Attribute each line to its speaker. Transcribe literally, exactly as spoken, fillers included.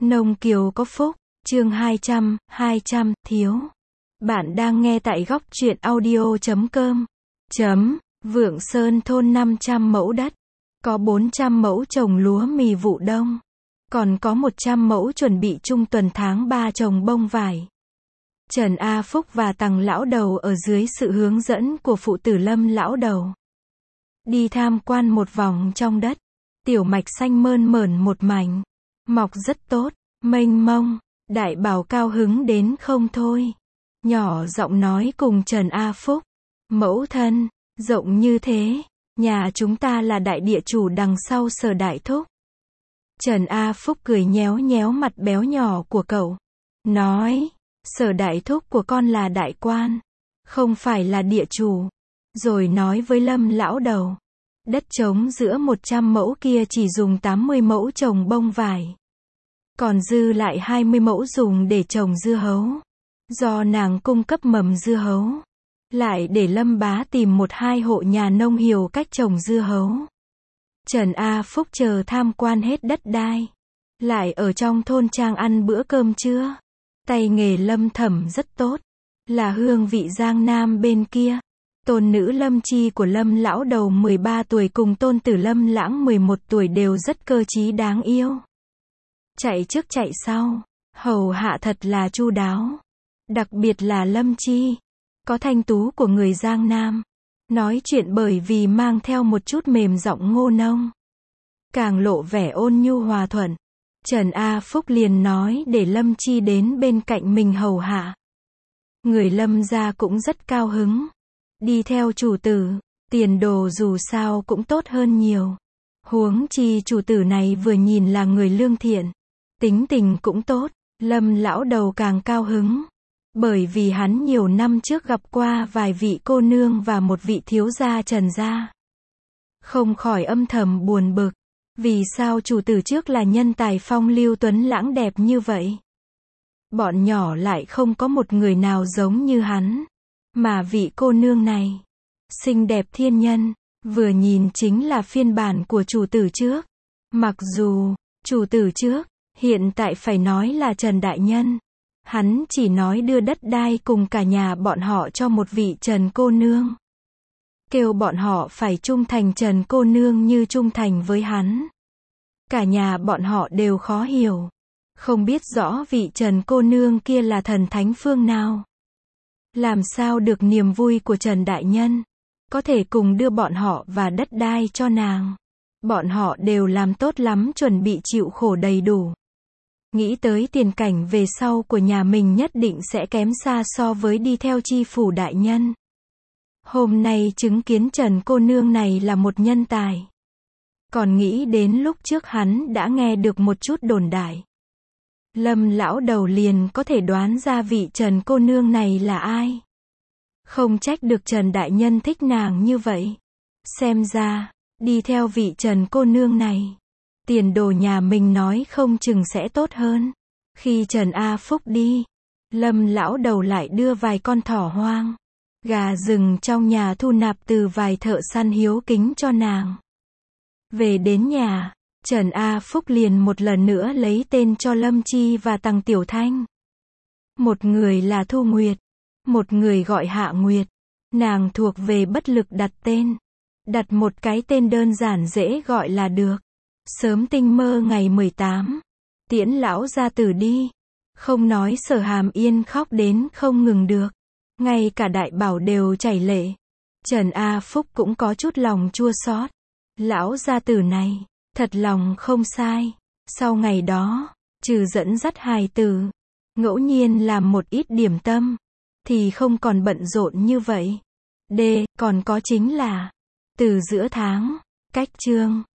Speaker 1: Nông Kiều có phúc, chương hai trăm, hai trăm, thiếu. Bạn đang nghe tại góc truyện audio chấm com. Chấm, Vượng Sơn thôn năm trăm mẫu đất. Có bốn trăm mẫu trồng lúa mì vụ đông. Còn có một trăm mẫu chuẩn bị trung tuần tháng ba trồng bông vải. Trần A Phúc và Tằng lão đầu ở dưới sự hướng dẫn của phụ tử Lâm lão đầu. Đi tham quan một vòng trong đất. Tiểu mạch xanh mơn mởn một mảnh. Mọc rất tốt, mênh mông. Đại Bảo cao hứng đến không thôi. Nhỏ giọng nói cùng Trần A Phúc. Mẫu thân, rộng như thế. Nhà chúng ta là đại địa chủ đằng sau Sở đại thúc. Trần A Phúc cười nhéo nhéo mặt béo nhỏ của cậu. Nói, Sở đại thúc của con là đại quan. Không phải là địa chủ. Rồi nói với Lâm lão đầu. Đất trống giữa một trăm mẫu kia chỉ dùng tám mươi mẫu trồng bông vải. Còn dư lại hai mươi mẫu dùng để trồng dưa hấu. Do nàng cung cấp mầm dưa hấu. Lại để Lâm bá tìm một hai hộ nhà nông hiểu cách trồng dưa hấu. Trần A Phúc chờ tham quan hết đất đai. Lại ở trong thôn trang ăn bữa cơm trưa. Tay nghề Lâm thẩm rất tốt. Là hương vị Giang Nam bên kia. Tôn nữ Lâm Chi của Lâm lão đầu mười ba tuổi cùng tôn tử Lâm lãng mười một tuổi đều rất cơ trí đáng yêu. Chạy trước chạy sau, hầu hạ thật là chu đáo. Đặc biệt là Lâm Chi, có thanh tú của người Giang Nam. Nói chuyện bởi vì mang theo một chút mềm giọng ngô nông. Càng lộ vẻ ôn nhu hòa thuận. Trần A Phúc liền nói để Lâm Chi đến bên cạnh mình hầu hạ. Người Lâm gia cũng rất cao hứng. Đi theo chủ tử, tiền đồ dù sao cũng tốt hơn nhiều. Huống chi chủ tử này vừa nhìn là người lương thiện. Tính tình cũng tốt, Lâm lão đầu càng cao hứng. Bởi vì hắn nhiều năm trước gặp qua vài vị cô nương và một vị thiếu gia Trần gia. Không khỏi âm thầm buồn bực. Vì sao chủ tử trước là nhân tài phong lưu tuấn lãng đẹp như vậy? Bọn nhỏ lại không có một người nào giống như hắn. Mà vị cô nương này, xinh đẹp thiên nhân, vừa nhìn chính là phiên bản của chủ tử trước. Mặc dù, chủ tử trước, hiện tại phải nói là Trần Đại Nhân. Hắn chỉ nói đưa đất đai cùng cả nhà bọn họ cho một vị Trần cô nương. Kêu bọn họ phải trung thành Trần cô nương như trung thành với hắn. Cả nhà bọn họ đều khó hiểu. Không biết rõ vị Trần cô nương kia là thần thánh phương nào. Làm sao được niềm vui của Trần Đại Nhân. Có thể cùng đưa bọn họ và đất đai cho nàng. Bọn họ đều làm tốt lắm chuẩn bị chịu khổ đầy đủ. Nghĩ tới tiền cảnh về sau của nhà mình nhất định sẽ kém xa so với đi theo chi phủ đại nhân. Hôm nay chứng kiến Trần cô nương này là một nhân tài. Còn nghĩ đến lúc trước hắn đã nghe được một chút đồn đại. Lâm lão đầu liền có thể đoán ra vị Trần cô nương này là ai. Không trách được Trần Đại Nhân thích nàng như vậy. Xem ra, đi theo vị Trần cô nương này. Tiền đồ nhà mình nói không chừng sẽ tốt hơn. Khi Trần A Phúc đi, Lâm lão đầu lại đưa vài con thỏ hoang, gà rừng trong nhà thu nạp từ vài thợ săn hiếu kính cho nàng. Về đến nhà, Trần A Phúc liền một lần nữa lấy tên cho Lâm Chi và Tằng Tiểu Thanh. Một người là Thu Nguyệt, một người gọi Hạ Nguyệt. Nàng thuộc về bất lực đặt tên. Đặt một cái tên đơn giản dễ gọi là được. Sớm tinh mơ ngày mười tám, tiễn lão gia tử đi. Không nói Sở Hàm Yên khóc đến không ngừng được. Ngay cả Đại Bảo đều chảy lệ. Trần A Phúc cũng có chút lòng chua xót. Lão gia tử này, thật lòng không sai. Sau ngày đó, trừ dẫn dắt hài tử, ngẫu nhiên làm một ít điểm tâm, thì không còn bận rộn như vậy. D. Còn có chính là, từ giữa tháng, cách chương,